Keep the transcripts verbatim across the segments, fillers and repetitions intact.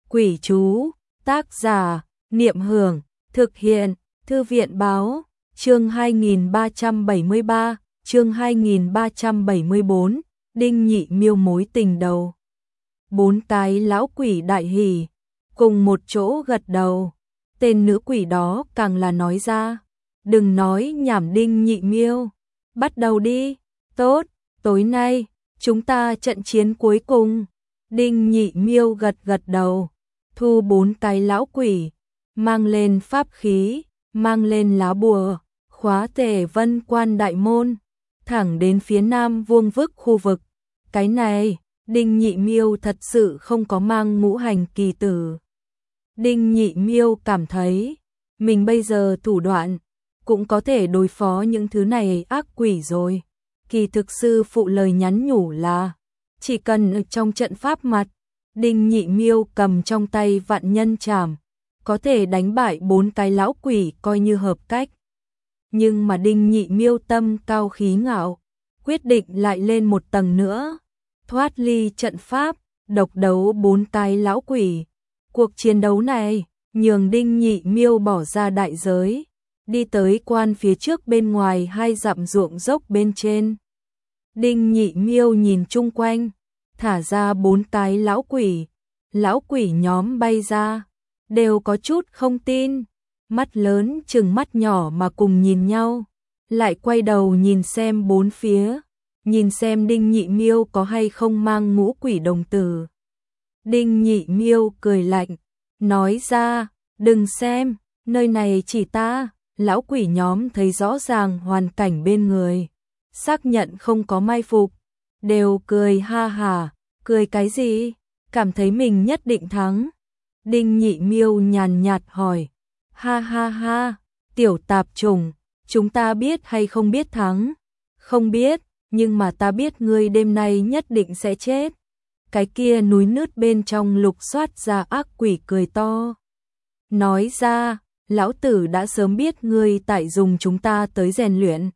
Quỷ chú, tác giả, Niệm Hưởng, thực hiện, Thư viện Báo, chương hai nghìn ba trăm bảy mươi ba, chương hai nghìn ba trăm bảy mươi bốn, Đinh Nhị Miêu mối tình đầu. Bốn cái lão quỷ đại hỉ, cùng một chỗ gật đầu, tên nữ quỷ đó càng là nói ra, đừng nói nhảm Đinh Nhị Miêu, bắt đầu đi, tốt, tối nay, chúng ta trận chiến cuối cùng. Đinh Nhị Miêu gật gật đầu, thu bốn cái lão quỷ, mang lên pháp khí, mang lên lá bùa, khóa Tề Vân Quan đại môn, thẳng đến phía Nam Vuông Vức khu vực. Cái này, Đinh Nhị Miêu thật sự không có mang ngũ hành kỳ tử. Đinh Nhị Miêu cảm thấy, mình bây giờ thủ đoạn, cũng có thể đối phó những thứ này ác quỷ rồi. Kỳ thực sư phụ lời nhắn nhủ là, chỉ cần ở trong trận pháp mặt, Đinh Nhị Miêu cầm trong tay vạn nhân trảm, có thể đánh bại bốn cái lão quỷ coi như hợp cách. Nhưng mà Đinh Nhị Miêu tâm cao khí ngạo, quyết định lại lên một tầng nữa, thoát ly trận pháp, độc đấu bốn cái lão quỷ. Cuộc chiến đấu này, nhường Đinh Nhị Miêu bỏ ra đại giới, đi tới quan phía trước bên ngoài hai dặm ruộng dốc bên trên. Đinh Nhị Miêu nhìn chung quanh, thả ra bốn cái lão quỷ, lão quỷ nhóm bay ra, đều có chút không tin, mắt lớn chừng mắt nhỏ mà cùng nhìn nhau, lại quay đầu nhìn xem bốn phía, nhìn xem Đinh Nhị Miêu có hay không mang ngũ quỷ đồng tử. Đinh Nhị Miêu cười lạnh, nói ra, đừng xem, nơi này chỉ ta. Lão quỷ nhóm thấy rõ ràng hoàn cảnh bên người, xác nhận không có mai phục, đều cười ha hả, cười cái gì, cảm thấy mình nhất định thắng. Đinh Nhị Miêu nhàn nhạt hỏi, ha ha ha, tiểu tạp chủng, chúng ta biết hay không biết thắng? Không biết, nhưng mà ta biết ngươi đêm nay nhất định sẽ chết. Cái kia núi nứt bên trong lục soát ra ác quỷ cười to, nói ra, lão tử đã sớm biết ngươi tại dùng chúng ta tới rèn luyện.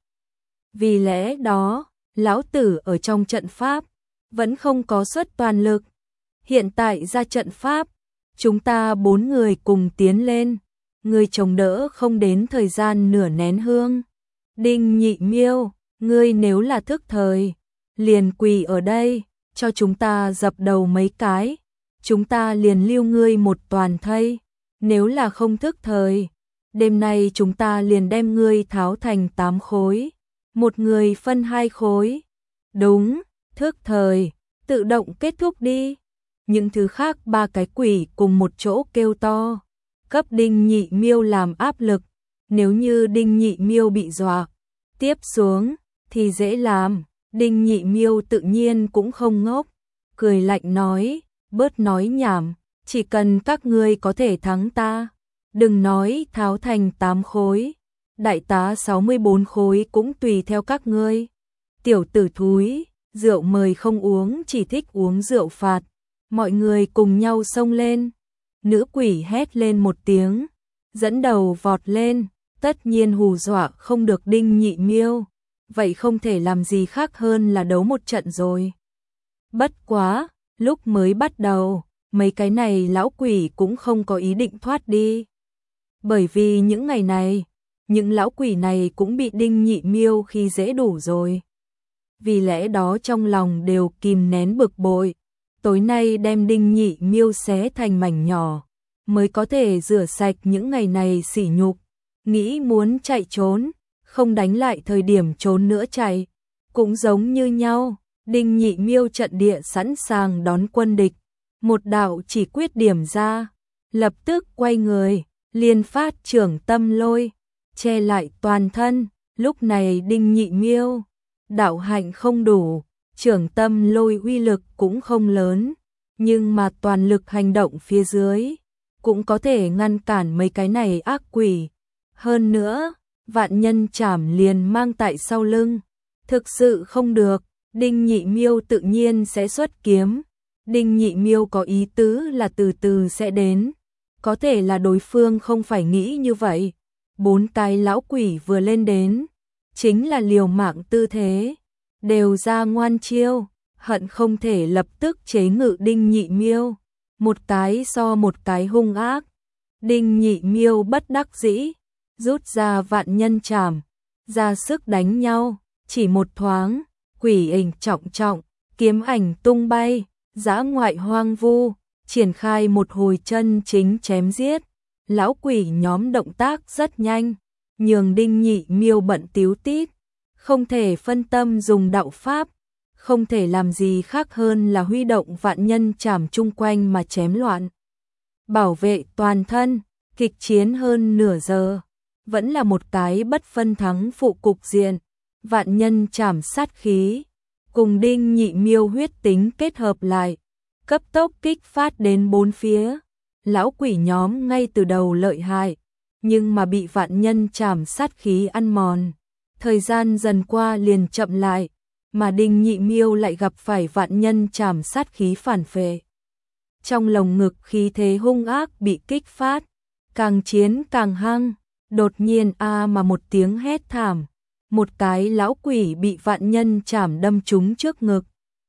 Vì lẽ đó, lão tử ở trong trận pháp, vẫn không có xuất toàn lực. Hiện tại ra trận pháp, chúng ta bốn người cùng tiến lên, ngươi chống đỡ không đến thời gian nửa nén hương. Đinh Nhị Miêu, ngươi nếu là thức thời, liền quỳ ở đây, cho chúng ta dập đầu mấy cái, chúng ta liền lưu ngươi một toàn thây. Nếu là không thức thời, đêm nay chúng ta liền đem ngươi tháo thành tám khối, một người phân hai khối. Đúng, thức thời, tự động kết thúc đi. Những thứ khác ba cái quỷ cùng một chỗ kêu to, cấp Đinh Nhị Miêu làm áp lực. Nếu như Đinh Nhị Miêu bị dọa, tiếp xuống thì dễ làm. Đinh Nhị Miêu tự nhiên cũng không ngốc, cười lạnh nói, bớt nói nhảm, chỉ cần các ngươi có thể thắng ta, đừng nói tháo thành tám khối, đại tá sáu mươi bốn khối cũng tùy theo các ngươi. Tiểu tử thúi, rượu mời không uống, chỉ thích uống rượu phạt. Mọi người cùng nhau xông lên. Nữ quỷ hét lên một tiếng, dẫn đầu vọt lên, tất nhiên hù dọa không được Đinh Nhị Miêu, vậy không thể làm gì khác hơn là đấu một trận rồi. Bất quá, lúc mới bắt đầu, mấy cái này lão quỷ cũng không có ý định thoát đi. Bởi vì những ngày này, những lão quỷ này cũng bị Đinh Nhị Miêu khi dễ đủ rồi. Vì lẽ đó trong lòng đều kìm nén bực bội, tối nay đem Đinh Nhị Miêu xé thành mảnh nhỏ, mới có thể rửa sạch những ngày này sỉ nhục. Nghĩ muốn chạy trốn, không đánh lại thời điểm trốn nữa chạy, cũng giống như nhau. Đinh Nhị Miêu trận địa sẵn sàng đón quân địch, một đạo chỉ quyết điểm ra, lập tức quay người, liền phát trưởng tâm lôi, che lại toàn thân. Lúc này Đinh Nhị Miêu, đạo hạnh không đủ, trưởng tâm lôi uy lực cũng không lớn, nhưng mà toàn lực hành động phía dưới, cũng có thể ngăn cản mấy cái này ác quỷ. Hơn nữa, vạn nhân trảm liền mang tại sau lưng, thực sự không được, Đinh Nhị Miêu tự nhiên sẽ xuất kiếm. Đinh Nhị Miêu có ý tứ là từ từ sẽ đến, có thể là đối phương không phải nghĩ như vậy. Bốn cái lão quỷ vừa lên đến, chính là liều mạng tư thế, đều ra ngoan chiêu, hận không thể lập tức chế ngự Đinh Nhị Miêu. một cái so một cái hung ác. Đinh Nhị Miêu bất đắc dĩ, rút ra vạn nhân trảm, ra sức đánh nhau, chỉ một thoáng, quỷ ảnh trọng trọng, kiếm ảnh tung bay, dã ngoại hoang vu, triển khai một hồi chân chính chém giết. Lão quỷ nhóm động tác rất nhanh, nhường Đinh Nhị Miêu bận tíu tít, không thể phân tâm dùng đạo pháp, không thể làm gì khác hơn là huy động vạn nhân trảm chung quanh mà chém loạn. Bảo vệ toàn thân, kịch chiến hơn nửa giờ, vẫn là một cái bất phân thắng phụ cục diện. Vạn nhân trảm sát khí, cùng Đinh Nhị Miêu huyết tính kết hợp lại, cấp tốc kích phát đến bốn phía. Lão quỷ nhóm ngay từ đầu lợi hại, nhưng mà bị vạn nhân trảm sát khí ăn mòn. Thời gian dần qua liền chậm lại, mà Đinh Nhị Miêu lại gặp phải vạn nhân trảm sát khí phản phệ. Trong lồng ngực khí thế hung ác bị kích phát, càng chiến càng hăng, đột nhiên a mà một tiếng hét thảm, một cái lão quỷ bị vạn nhân trảm đâm trúng trước ngực.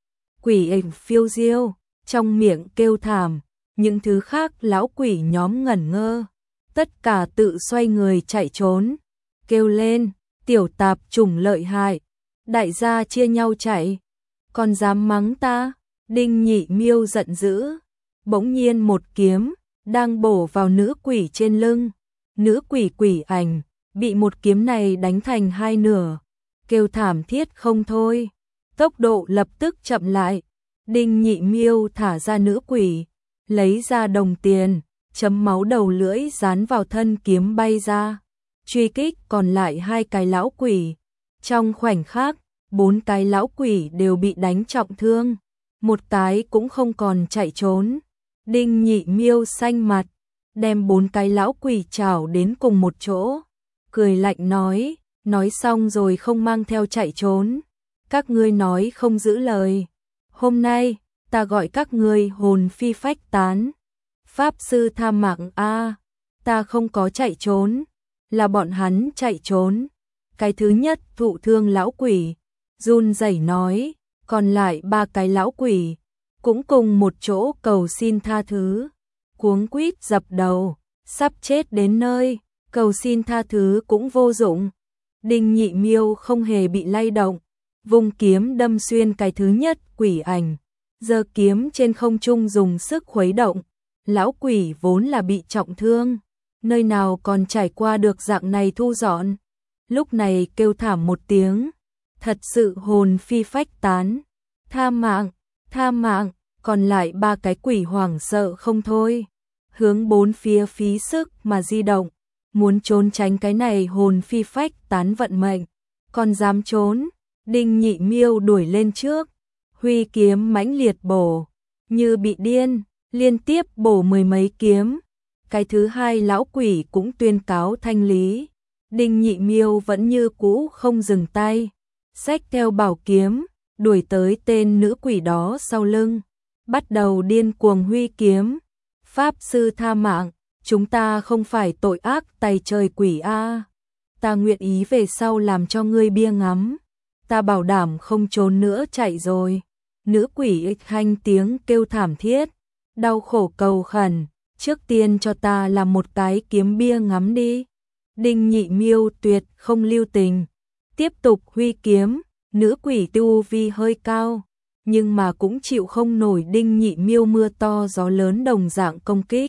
Quỷ ảnh phiêu diêu, trong miệng kêu thảm, những thứ khác lão quỷ nhóm ngẩn ngơ, tất cả tự xoay người chạy trốn, kêu lên, tiểu tạp chủng lợi hại, đại gia chia nhau chạy, còn dám mắng ta. Đinh Nhị Miêu giận dữ, bỗng nhiên một kiếm đang bổ vào nữ quỷ trên lưng. Nữ quỷ quỷ ảnh bị một kiếm này đánh thành hai nửa, kêu thảm thiết không thôi, tốc độ lập tức chậm lại. Đinh Nhị Miêu thả ra nữ quỷ, lấy ra đồng tiền, chấm máu đầu lưỡi dán vào thân kiếm bay ra, truy kích còn lại hai cái lão quỷ. Trong khoảnh khắc, bốn cái lão quỷ đều bị đánh trọng thương, một cái cũng không còn chạy trốn. Đinh Nhị Miêu xanh mặt, đem bốn cái lão quỷ chảo đến cùng một chỗ, cười lạnh nói, nói xong rồi không mang theo chạy trốn, các ngươi nói không giữ lời, hôm nay ta gọi các ngươi hồn phi phách tán. Pháp sư tha mạng a, ta không có chạy trốn, là bọn hắn chạy trốn. Cái thứ nhất thụ thương lão quỷ run rẩy nói, còn lại ba cái lão quỷ cũng cùng một chỗ cầu xin tha thứ, cuống quýt dập đầu, sắp chết đến nơi, cầu xin tha thứ cũng vô dụng. Đinh Nhị Miêu không hề bị lay động, vung kiếm đâm xuyên cái thứ nhất quỷ ảnh, giơ kiếm trên không trung dùng sức khuấy động. Lão quỷ vốn là bị trọng thương, nơi nào còn trải qua được dạng này thu dọn, lúc này kêu thảm một tiếng, thật sự hồn phi phách tán, tha mạng, tha mạng. Còn lại ba cái quỷ hoảng sợ không thôi, hướng bốn phía phí sức mà di động, muốn trốn tránh cái này hồn phi phách tán vận mệnh. Còn dám trốn. Đinh Nhị Miêu đuổi lên trước, huy kiếm mãnh liệt bổ, như bị điên, liên tiếp bổ mười mấy kiếm. Cái thứ hai lão quỷ cũng tuyên cáo thanh lý, Đinh Nhị Miêu vẫn như cũ không dừng tay, xách theo bảo kiếm, đuổi tới tên nữ quỷ đó sau lưng, bắt đầu điên cuồng huy kiếm. Pháp sư tha mạng, chúng ta không phải tội ác tày trời quỷ a, ta nguyện ý về sau làm cho ngươi bia ngắm, ta bảo đảm không trốn nữa chạy rồi. Nữ quỷ ích hanh tiếng kêu thảm thiết, đau khổ cầu khẩn, trước tiên cho ta làm một cái kiếm bia ngắm đi. Đinh Nhị Miêu tuyệt không lưu tình, tiếp tục huy kiếm. Nữ quỷ tu vi hơi cao, nhưng mà cũng chịu không nổi Đinh Nhị Miêu mưa to gió lớn đồng dạng công kích.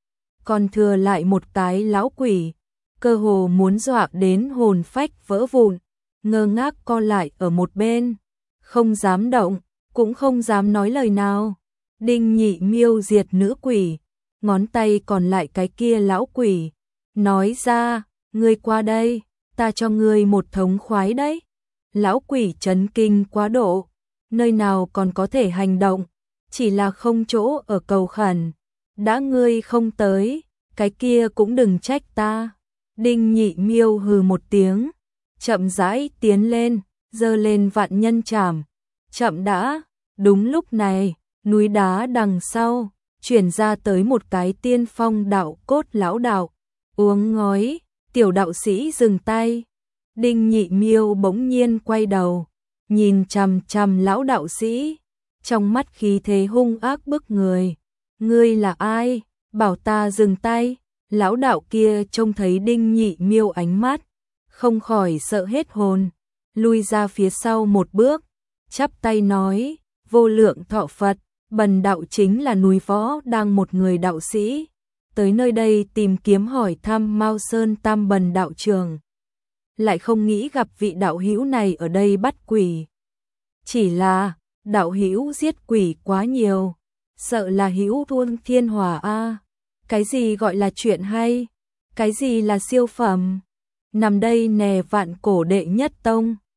Còn thừa lại một cái lão quỷ, cơ hồ muốn dọa đến hồn phách vỡ vụn, ngơ ngác co lại ở một bên, không dám động, cũng không dám nói lời nào. Đinh Nhị Miêu diệt nữ quỷ, ngón tay còn lại cái kia lão quỷ, nói ra, ngươi qua đây, ta cho ngươi một thống khoái đấy. Lão quỷ chấn kinh quá độ, nơi nào còn có thể hành động, chỉ là không chỗ ở cầu khẩn. Đã ngươi không tới, cái kia cũng đừng trách ta. Đinh Nhị Miêu hừ một tiếng, chậm rãi tiến lên, giơ lên vạn nhân trảm. Chậm đã. Đúng lúc này, núi đá đằng sau chuyển ra tới một cái tiên phong đạo cốt lão đạo, uống ngói. Tiểu đạo sĩ dừng tay. Đinh Nhị Miêu bỗng nhiên quay đầu, nhìn chằm chằm lão đạo sĩ, trong mắt khí thế hung ác bức người. Ngươi là ai? Bảo ta dừng tay. Lão đạo kia trông thấy Đinh Nhị Miêu ánh mắt, không khỏi sợ hết hồn, lui ra phía sau một bước, chắp tay nói, vô lượng thọ Phật, bần đạo chính là núi Võ đang một người đạo sĩ, tới nơi đây tìm kiếm hỏi thăm Mao Sơn Tam Bần đạo trường. Lại không nghĩ gặp vị đạo hữu này ở đây bắt quỷ. Chỉ là, đạo hữu giết quỷ quá nhiều, sợ là hữu tuôn thiên hỏa a. Cái gì gọi là chuyện hay? Cái gì là siêu phẩm? Nằm đây nè vạn cổ đệ nhất tông.